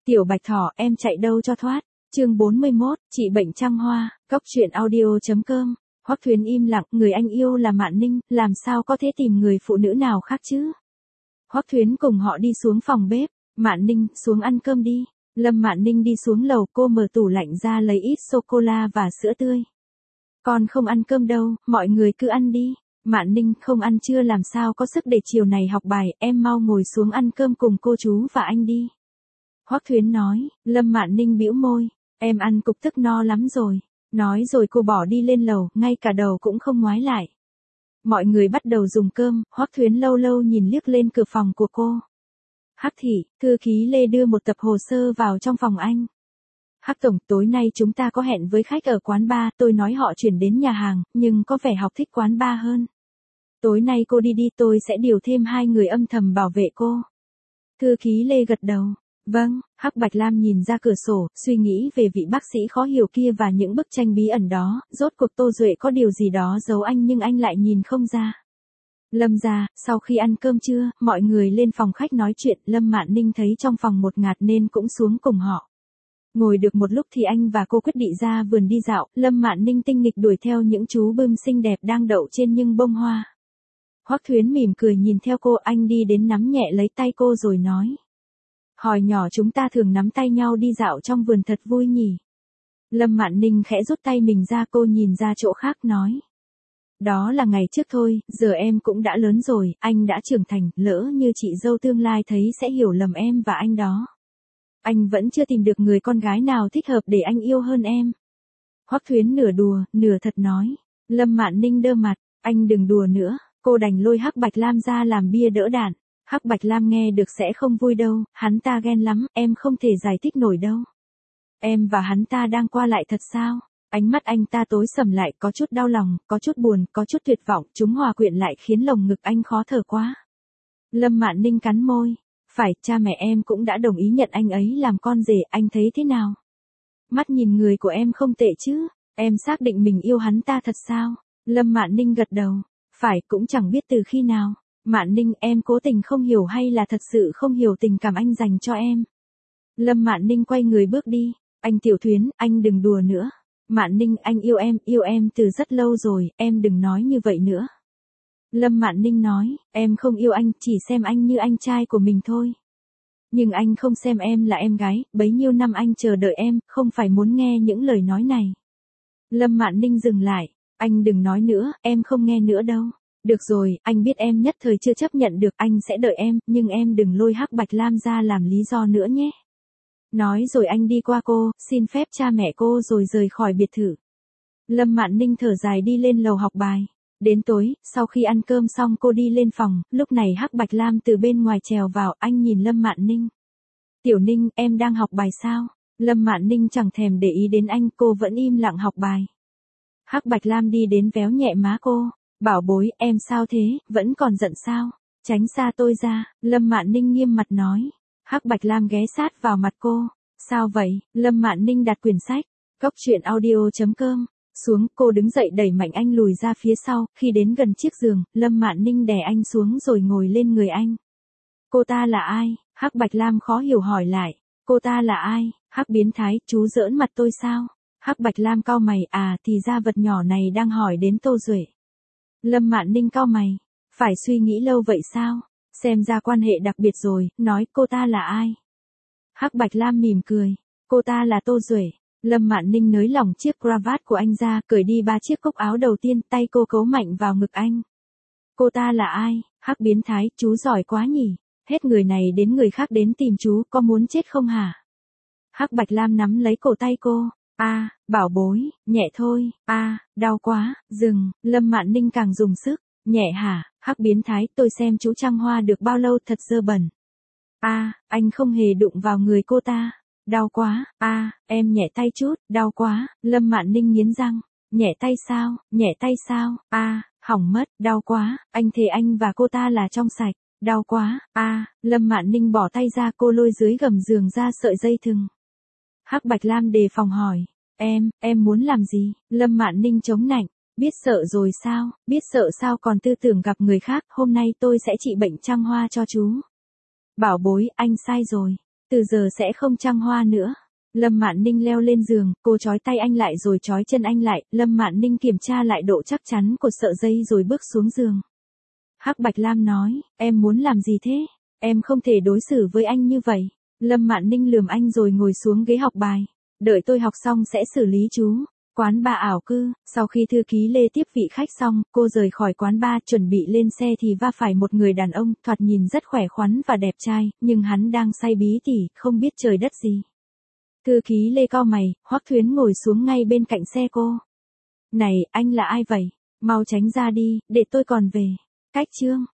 Tiểu Bạch Thỏ, em chạy đâu cho thoát. Chương 41, trị bệnh trăng hoa, Cốc truyện audio.com. Hoắc Thuyến im lặng, người anh yêu là Mạn Ninh, làm sao có thể tìm người phụ nữ nào khác chứ? Hoắc Thuyến cùng họ đi xuống phòng bếp, Mạn Ninh, xuống ăn cơm đi. Lâm Mạn Ninh đi xuống lầu, cô mở tủ lạnh ra lấy ít sô-cô-la và sữa tươi. Con không ăn cơm đâu, mọi người cứ ăn đi. Mạn Ninh, không ăn chưa làm sao có sức để chiều này học bài, em mau ngồi xuống ăn cơm cùng cô chú và anh đi. Hoắc Thuyến nói. Lâm Mạn Ninh bĩu môi, em ăn cục tức no lắm rồi. Nói rồi cô bỏ đi lên lầu, ngay cả đầu cũng không ngoái lại. Mọi người bắt đầu dùng cơm, Hoắc Thuyến lâu lâu nhìn liếc lên cửa phòng của cô. Hắc thị, thư ký Lê đưa một tập hồ sơ vào trong phòng anh. Hắc tổng, tối nay chúng ta có hẹn với khách ở quán bar, tôi nói họ chuyển đến nhà hàng, nhưng có vẻ học thích quán bar hơn. Tối nay cô đi đi, tôi sẽ điều thêm 2 người âm thầm bảo vệ cô. Thư ký Lê gật đầu. Vâng, Hắc Bạch Lam nhìn ra cửa sổ, suy nghĩ về vị bác sĩ khó hiểu kia và những bức tranh bí ẩn đó, rốt cuộc Tô Duệ có điều gì đó giấu anh nhưng anh lại nhìn không ra. Lâm gia, sau khi ăn cơm trưa, mọi người lên phòng khách nói chuyện, Lâm Mạn Ninh thấy trong phòng một ngạt nên cũng xuống cùng họ. Ngồi được một lúc thì anh và cô quyết định ra vườn đi dạo, Lâm Mạn Ninh tinh nghịch đuổi theo những chú bươm xinh đẹp đang đậu trên những bông hoa. Hoắc Thuyến mỉm cười nhìn theo cô, anh đi đến nắm nhẹ lấy tay cô rồi nói. Hồi nhỏ chúng ta thường nắm tay nhau đi dạo trong vườn thật vui nhỉ. Lâm Mạn Ninh khẽ rút tay mình ra, cô nhìn ra chỗ khác nói. Đó là ngày trước thôi, giờ em cũng đã lớn rồi, anh đã trưởng thành, lỡ như chị dâu tương lai thấy sẽ hiểu lầm em và anh đó. Anh vẫn chưa tìm được người con gái nào thích hợp để anh yêu hơn em. Hoắc Thuyến nửa đùa, nửa thật nói. Lâm Mạn Ninh đơ mặt, anh đừng đùa nữa, cô đành lôi Hắc Bạch Lam ra làm bia đỡ đạn. Hắc Bạch Lam nghe được sẽ không vui đâu, hắn ta ghen lắm, em không thể giải thích nổi đâu. Em và hắn ta đang qua lại thật sao? Ánh mắt anh ta tối sầm lại, có chút đau lòng, có chút buồn, có chút tuyệt vọng, chúng hòa quyện lại khiến lồng ngực anh khó thở quá. Lâm Mạn Ninh cắn môi. Phải, cha mẹ em cũng đã đồng ý nhận anh ấy làm con rể, anh thấy thế nào? Mắt nhìn người của em không tệ chứ, em xác định mình yêu hắn ta thật sao? Lâm Mạn Ninh gật đầu. Phải, cũng chẳng biết từ khi nào. Mạn Ninh, em cố tình không hiểu hay là thật sự không hiểu tình cảm anh dành cho em? Lâm Mạn Ninh quay người bước đi. Anh Tiểu Thuyến, anh đừng đùa nữa. Mạn Ninh, anh yêu em từ rất lâu rồi, em đừng nói như vậy nữa. Lâm Mạn Ninh nói, em không yêu anh, chỉ xem anh như anh trai của mình thôi. Nhưng anh không xem em là em gái, bấy nhiêu năm anh chờ đợi em, không phải muốn nghe những lời nói này. Lâm Mạn Ninh dừng lại, anh đừng nói nữa, em không nghe nữa đâu. Được rồi, anh biết em nhất thời chưa chấp nhận được, anh sẽ đợi em, nhưng em đừng lôi Hắc Bạch Lam ra làm lý do nữa nhé. Nói rồi anh đi qua cô, xin phép cha mẹ cô rồi rời khỏi biệt thự. Lâm Mạn Ninh thở dài đi lên lầu học bài. Đến tối, sau khi ăn cơm xong cô đi lên phòng, lúc này Hắc Bạch Lam từ bên ngoài trèo vào, anh nhìn Lâm Mạn Ninh. Tiểu Ninh, em đang học bài sao? Lâm Mạn Ninh chẳng thèm để ý đến anh, cô vẫn im lặng học bài. Hắc Bạch Lam đi đến véo nhẹ má cô. Bảo bối, em sao thế, vẫn còn giận sao? Tránh xa tôi ra, Lâm Mạn Ninh nghiêm mặt nói. Hắc Bạch Lam ghé sát vào mặt cô. Sao vậy? Lâm Mạn Ninh đặt quyển sách, Cốc truyện audio.com. Xuống, cô đứng dậy đẩy mạnh anh lùi ra phía sau, khi đến gần chiếc giường, Lâm Mạn Ninh đè anh xuống rồi ngồi lên người anh. Cô ta là ai? Hắc Bạch Lam khó hiểu hỏi lại. Cô ta là ai? Hắc biến thái, chú giỡn mặt tôi sao? Hắc Bạch Lam cau mày, à thì ra vật nhỏ này đang hỏi đến Tô Duệ. Lâm Mạn Ninh cau mày, phải suy nghĩ lâu vậy sao? Xem ra quan hệ đặc biệt rồi, nói cô ta là ai? Hắc Bạch Lam mỉm cười, cô ta là Tô Duệ. Lâm Mạn Ninh nới lỏng chiếc cravat của anh ra, cởi đi 3 chiếc cúc áo đầu tiên, tay cô cấu mạnh vào ngực anh. Cô ta là ai? Hắc biến thái, chú giỏi quá nhỉ? Hết người này đến người khác đến tìm chú, có muốn chết không hả? Hắc Bạch Lam nắm lấy cổ tay cô. Bảo bối, nhẹ thôi, đau quá, dừng, Lâm Mạn Ninh càng dùng sức. Nhẹ hả? Hắc biến thái, tôi xem chú trăng hoa được bao lâu, thật dơ bẩn. Anh không hề đụng vào người cô ta. Đau quá, em nhẹ tay chút, đau quá, Lâm Mạn Ninh nghiến răng. Nhẹ tay sao, hỏng mất, đau quá, anh thề anh và cô ta là trong sạch. Đau quá, Lâm Mạn Ninh bỏ tay ra, cô lôi dưới gầm giường ra sợi dây thừng. Hắc Bạch Lam đề phòng hỏi, em muốn làm gì? Lâm Mạn Ninh chống nạnh, biết sợ rồi sao, biết sợ sao còn tư tưởng gặp người khác, hôm nay tôi sẽ trị bệnh trăng hoa cho chú. Bảo bối, anh sai rồi. Từ giờ sẽ không trăng hoa nữa. Lâm Mạn Ninh leo lên giường, cô trói tay anh lại rồi trói chân anh lại, Lâm Mạn Ninh kiểm tra lại độ chắc chắn của sợi dây rồi bước xuống giường. Hắc Bạch Lam nói, em muốn làm gì thế? Em không thể đối xử với anh như vậy. Lâm Mạn Ninh lườm anh rồi ngồi xuống ghế học bài. Đợi tôi học xong sẽ xử lý chú. Quán bar ảo cư, sau khi thư ký Lê tiếp vị khách xong, cô rời khỏi quán bar chuẩn bị lên xe thì va phải một người đàn ông, thoạt nhìn rất khỏe khoắn và đẹp trai, nhưng hắn đang say bí tỉ, không biết trời đất gì. Thư ký Lê cau mày, Hoắc Thuyến ngồi xuống ngay bên cạnh xe cô. Này, anh là ai vậy? Mau tránh ra đi, để tôi còn về. Cách chương